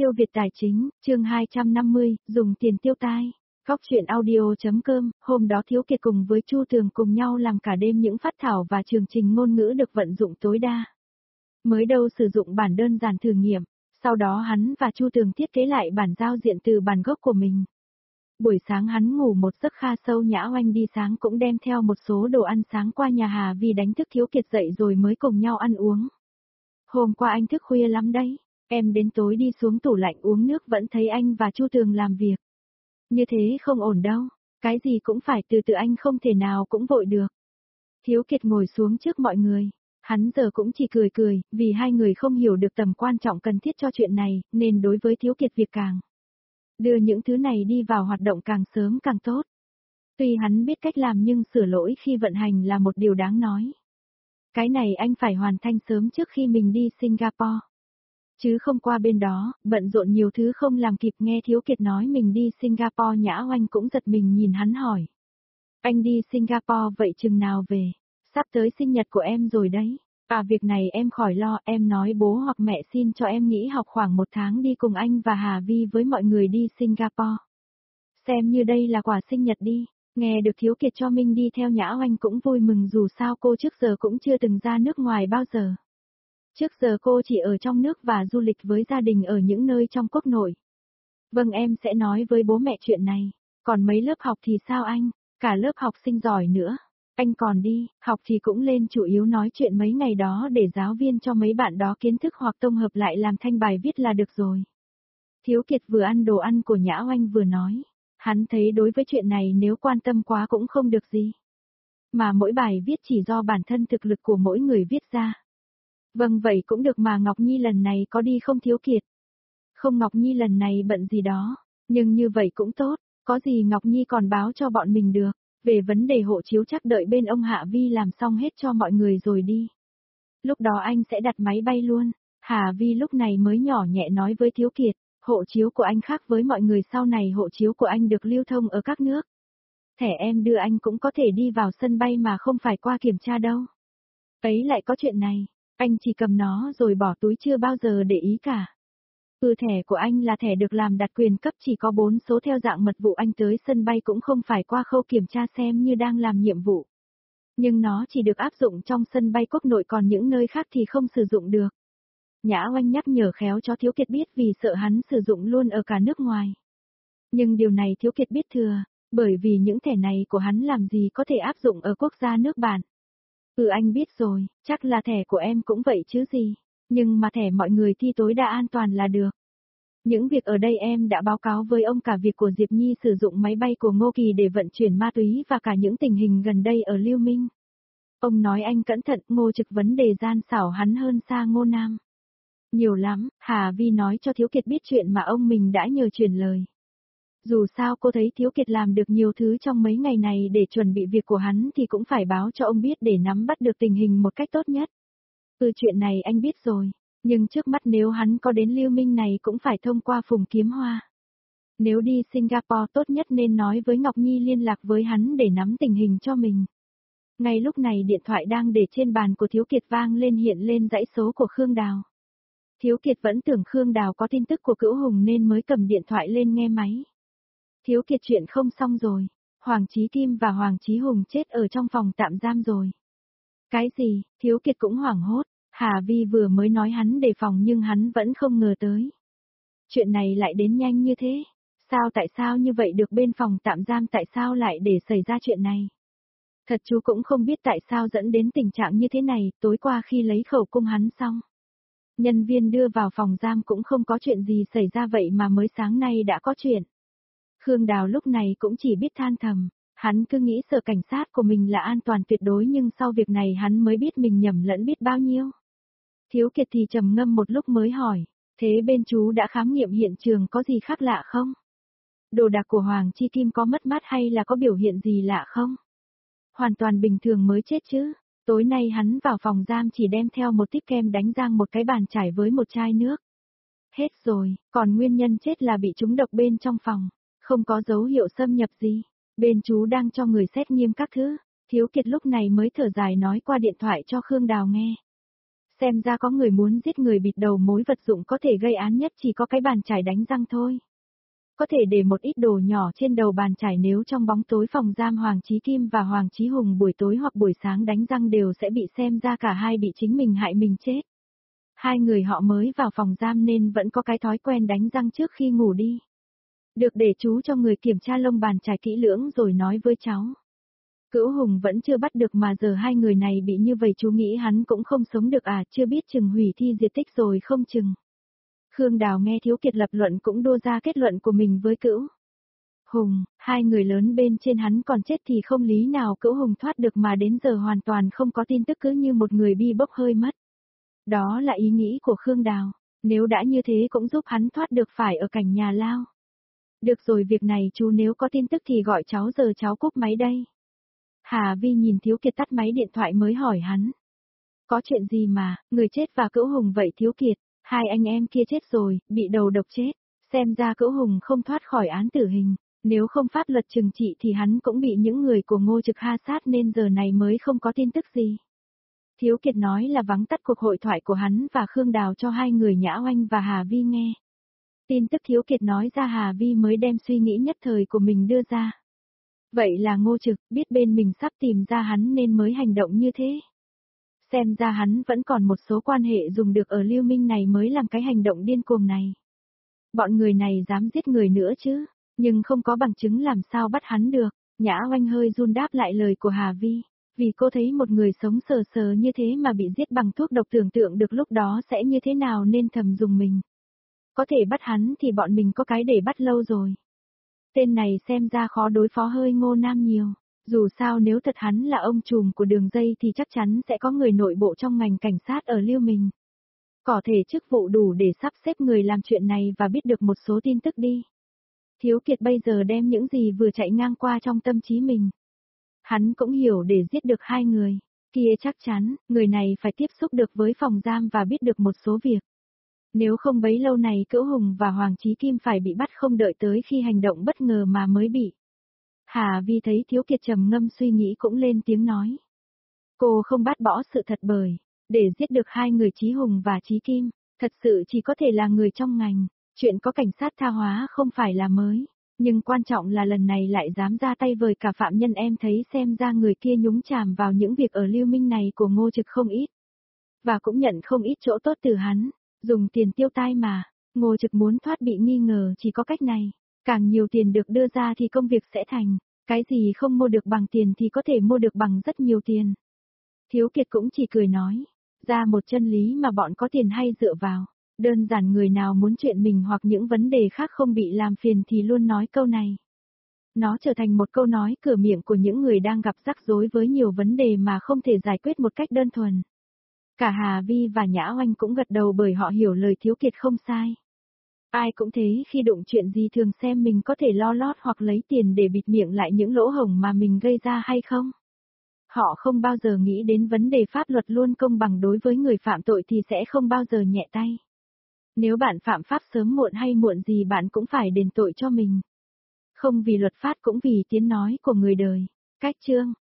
Siêu Việt Tài Chính, chương 250, dùng tiền tiêu tai. Góc truyện audio.com, hôm đó Thiếu Kiệt cùng với Chu Tường cùng nhau làm cả đêm những phát thảo và chương trình ngôn ngữ được vận dụng tối đa. Mới đầu sử dụng bản đơn giản thử nghiệm, sau đó hắn và Chu Tường thiết kế lại bản giao diện từ bản gốc của mình. Buổi sáng hắn ngủ một giấc kha sâu, Nhã Oanh đi sáng cũng đem theo một số đồ ăn sáng qua nhà Hà Vi đánh thức Thiếu Kiệt dậy rồi mới cùng nhau ăn uống. Hôm qua anh thức khuya lắm đấy. Em đến tối đi xuống tủ lạnh uống nước vẫn thấy anh và Chu Tường làm việc. Như thế không ổn đâu, cái gì cũng phải từ từ, anh không thể nào cũng vội được. Thiếu Kiệt ngồi xuống trước mọi người, hắn giờ cũng chỉ cười cười, vì hai người không hiểu được tầm quan trọng cần thiết cho chuyện này, nên đối với Thiếu Kiệt việc càng đưa những thứ này đi vào hoạt động càng sớm càng tốt. Tuy hắn biết cách làm nhưng sửa lỗi khi vận hành là một điều đáng nói. Cái này anh phải hoàn thành sớm trước khi mình đi Singapore. Chứ không qua bên đó, bận rộn nhiều thứ không làm kịp. Nghe Thiếu Kiệt nói mình đi Singapore, Nhã Oanh cũng giật mình nhìn hắn hỏi. Anh đi Singapore vậy chừng nào về? Sắp tới sinh nhật của em rồi đấy. À, việc này em khỏi lo, em nói bố hoặc mẹ xin cho em nghỉ học khoảng 1 tháng đi cùng anh và Hà Vi với mọi người đi Singapore. Xem như đây là quà sinh nhật đi. Nghe được Thiếu Kiệt cho mình đi theo, Nhã Oanh cũng vui mừng, dù sao cô trước giờ cũng chưa từng ra nước ngoài bao giờ. Trước giờ cô chỉ ở trong nước và du lịch với gia đình ở những nơi trong quốc nội. Vâng, em sẽ nói với bố mẹ chuyện này. Còn mấy lớp học thì sao anh? Cả lớp học sinh giỏi nữa. Anh còn đi, học thì cũng lên, chủ yếu nói chuyện mấy ngày đó để giáo viên cho mấy bạn đó kiến thức hoặc tổng hợp lại làm thành bài viết là được rồi. Thiếu Kiệt vừa ăn đồ ăn của Nhã Oanh vừa nói. Hắn thấy đối với chuyện này nếu quan tâm quá cũng không được gì. Mà mỗi bài viết chỉ do bản thân thực lực của mỗi người viết ra. Vâng, vậy cũng được mà. Ngọc Nhi lần này có đi không Thiếu Kiệt? Không, Ngọc Nhi lần này bận gì đó, nhưng như vậy cũng tốt, có gì Ngọc Nhi còn báo cho bọn mình được. Về vấn đề hộ chiếu chắc đợi bên ông Hạ Vi làm xong hết cho mọi người rồi đi. Lúc đó anh sẽ đặt máy bay luôn. Hà Vi lúc này mới nhỏ nhẹ nói với Thiếu Kiệt, hộ chiếu của anh khác với mọi người, sau này hộ chiếu của anh được lưu thông ở các nước. Thẻ em đưa anh cũng có thể đi vào sân bay mà không phải qua kiểm tra đâu. Ấy lại có chuyện này. Anh chỉ cầm nó rồi bỏ túi, chưa bao giờ để ý cả. Thẻ của anh là thẻ được làm đặc quyền cấp, chỉ có 4 số theo dạng mật vụ, anh tới sân bay cũng không phải qua khâu kiểm tra xem như đang làm nhiệm vụ. Nhưng nó chỉ được áp dụng trong sân bay quốc nội, còn những nơi khác thì không sử dụng được. Nhã Oanh nhắc nhở khéo cho Thiếu Kiệt biết vì sợ hắn sử dụng luôn ở cả nước ngoài. Nhưng điều này Thiếu Kiệt biết thừa, bởi vì những thẻ này của hắn làm gì có thể áp dụng ở quốc gia nước bạn. Anh biết rồi, chắc là thẻ của em cũng vậy chứ gì. Nhưng mà thẻ mọi người thi tối đa an toàn là được. Những việc ở đây em đã báo cáo với ông, cả việc của Diệp Nhi sử dụng máy bay của Ngô Kỳ để vận chuyển ma túy và cả những tình hình gần đây ở Lưu Minh. Ông nói anh cẩn thận, Ngô Trực vấn đề gian xảo hắn hơn xa Ngô Nam. Nhiều lắm, Hà Vi nói cho Thiếu Kiệt biết chuyện mà ông mình đã nhờ truyền lời. Dù sao cô thấy Thiếu Kiệt làm được nhiều thứ trong mấy ngày này để chuẩn bị việc của hắn thì cũng phải báo cho ông biết để nắm bắt được tình hình một cách tốt nhất. Chuyện này anh biết rồi, nhưng trước mắt nếu hắn có đến Lưu Minh này cũng phải thông qua Phùng Kiếm Hoa. Nếu đi Singapore tốt nhất nên nói với Ngọc Nhi liên lạc với hắn để nắm tình hình cho mình. Ngay lúc này điện thoại đang để trên bàn của Thiếu Kiệt vang lên, hiện lên dãy số của Khương Đào. Thiếu Kiệt vẫn tưởng Khương Đào có tin tức của Cữu Hùng nên mới cầm điện thoại lên nghe máy. Thiếu Kiệt, chuyện không xong rồi, Hoàng Chí Kim và Hoàng Chí Hùng chết ở trong phòng tạm giam rồi. Cái gì? Thiếu Kiệt cũng hoảng hốt. Hà Vi vừa mới nói hắn đề phòng nhưng hắn vẫn không ngờ tới. Chuyện này lại đến nhanh như thế. Tại sao như vậy được, bên phòng tạm giam tại sao lại để xảy ra chuyện này? Thật chú cũng không biết tại sao dẫn đến tình trạng như thế này. Tối qua khi lấy khẩu cung hắn xong, nhân viên đưa vào phòng giam cũng không có chuyện gì xảy ra, vậy mà mới sáng nay đã có chuyện. Khương Đào lúc này cũng chỉ biết than thầm. Hắn cứ nghĩ sở cảnh sát của mình là an toàn tuyệt đối, nhưng sau việc này hắn mới biết mình nhầm lẫn biết bao nhiêu. Thiếu Kiệt thì trầm ngâm một lúc mới hỏi, thế bên chú đã khám nghiệm hiện trường có gì khác lạ không? Đồ đạc của Hoàng Chi Kim có mất mát hay là có biểu hiện gì lạ không? Hoàn toàn bình thường mới chết chứ. Tối nay hắn vào phòng giam chỉ đem theo một típ kem đánh răng, một cái bàn chải với một chai nước. Hết rồi, còn nguyên nhân chết là bị trúng độc bên trong phòng, không có dấu hiệu xâm nhập gì. Bên chú đang cho người xét nghiệm các thứ. Thiếu Kiệt lúc này mới thở dài nói qua điện thoại cho Khương Đào nghe. Xem ra có người muốn giết người, bịt đầu mối vật dụng có thể gây án nhất chỉ có cái bàn chải đánh răng thôi. Có thể để một ít đồ nhỏ trên đầu bàn chải, nếu trong bóng tối phòng giam Hoàng Chí Kim và Hoàng Chí Hùng buổi tối hoặc buổi sáng đánh răng đều sẽ bị xem ra cả hai bị chính mình hại mình chết. Hai người họ mới vào phòng giam nên vẫn có cái thói quen đánh răng trước khi ngủ đi. Được, để chú cho người kiểm tra lông bàn chải kỹ lưỡng rồi nói với cháu. Cữu Hùng vẫn chưa bắt được mà giờ hai người này bị như vậy chú nghĩ hắn cũng không sống được à, chưa biết chừng hủy thi diệt tích rồi không chừng. Khương Đào nghe Thiếu Kiệt lập luận cũng đưa ra kết luận của mình với Cữu Hùng, hai người lớn bên trên hắn còn chết thì không lý nào Cữu Hùng thoát được, mà đến giờ hoàn toàn không có tin tức, cứ như một người bi bốc hơi mất. Đó là ý nghĩ của Khương Đào, nếu đã như thế cũng giúp hắn thoát được phải ở cảnh nhà lao. Được rồi, việc này chú nếu có tin tức thì gọi cháu, giờ cháu cúp máy đây. Hà Vi nhìn Thiếu Kiệt tắt máy điện thoại mới hỏi hắn. Có chuyện gì mà, người chết và Cữu Hùng vậy Thiếu Kiệt, hai anh em kia chết rồi, bị đầu độc chết, xem ra Cữu Hùng không thoát khỏi án tử hình, nếu không pháp luật trừng trị thì hắn cũng bị những người của Ngô Trực ha sát nên giờ này mới không có tin tức gì. Thiếu Kiệt nói là vắng tắt cuộc hội thoại của hắn và Khương Đào cho hai người Nhã Oanh và Hà Vi nghe. Tin tức Thiếu Kiệt nói ra Hà Vi mới đem suy nghĩ nhất thời của mình đưa ra. Vậy là Ngô Trực biết bên mình sắp tìm ra hắn nên mới hành động như thế. Xem ra hắn vẫn còn một số quan hệ dùng được ở Lưu Minh này mới làm cái hành động điên cuồng này. Bọn người này dám giết người nữa chứ, nhưng không có bằng chứng làm sao bắt hắn được. Nhã Oanh hơi run đáp lại lời của Hà Vi, vì cô thấy một người sống sờ sờ như thế mà bị giết bằng thuốc độc, tưởng tượng được lúc đó sẽ như thế nào nên thầm dùng mình. Có thể bắt hắn thì bọn mình có cái để bắt lâu rồi. Tên này xem ra khó đối phó hơi Ngô Nam nhiều. Dù sao nếu thật hắn là ông trùm của đường dây thì chắc chắn sẽ có người nội bộ trong ngành cảnh sát ở Lưu Minh. Có thể chức vụ đủ để sắp xếp người làm chuyện này và biết được một số tin tức đi. Thiếu Kiệt bây giờ đem những gì vừa chạy ngang qua trong tâm trí mình. Hắn cũng hiểu để giết được hai người, kia chắc chắn, người này phải tiếp xúc được với phòng giam và biết được một số việc. Nếu không bấy lâu này Cữu Hùng và Hoàng Chí Kim phải bị bắt, không đợi tới khi hành động bất ngờ mà mới bị. Hà Vi thấy Thiếu Kiệt trầm ngâm suy nghĩ cũng lên tiếng nói. Cô không bác bỏ sự thật, bởi để giết được hai người Chí Hùng và Chí Kim, thật sự chỉ có thể là người trong ngành. Chuyện có cảnh sát tha hóa không phải là mới, nhưng quan trọng là lần này lại dám ra tay với cả phạm nhân, em thấy xem ra người kia nhúng chàm vào những việc ở Lưu Minh này của Ngô Trực không ít. Và cũng nhận không ít chỗ tốt từ hắn, dùng tiền tiêu tai mà. Ngô Trực muốn thoát bị nghi ngờ chỉ có cách này. Càng nhiều tiền được đưa ra thì công việc sẽ thành, cái gì không mua được bằng tiền thì có thể mua được bằng rất nhiều tiền. Thiếu Kiệt cũng chỉ cười nói, ra một chân lý mà bọn có tiền hay dựa vào. Đơn giản người nào muốn chuyện mình hoặc những vấn đề khác không bị làm phiền thì luôn nói câu này. Nó trở thành một câu nói cửa miệng của những người đang gặp rắc rối với nhiều vấn đề mà không thể giải quyết một cách đơn thuần. Cả Hà Vi và Nhã Oanh cũng gật đầu bởi họ hiểu lời Thiếu Kiệt không sai. Ai cũng thế, khi đụng chuyện gì thường xem mình có thể lo lót hoặc lấy tiền để bịt miệng lại những lỗ hổng mà mình gây ra hay không. Họ không bao giờ nghĩ đến vấn đề pháp luật luôn công bằng đối với người phạm tội thì sẽ không bao giờ nhẹ tay. Nếu bạn phạm pháp sớm muộn hay muộn gì bạn cũng phải đền tội cho mình. Không vì luật pháp cũng vì tiếng nói của người đời. Cách chương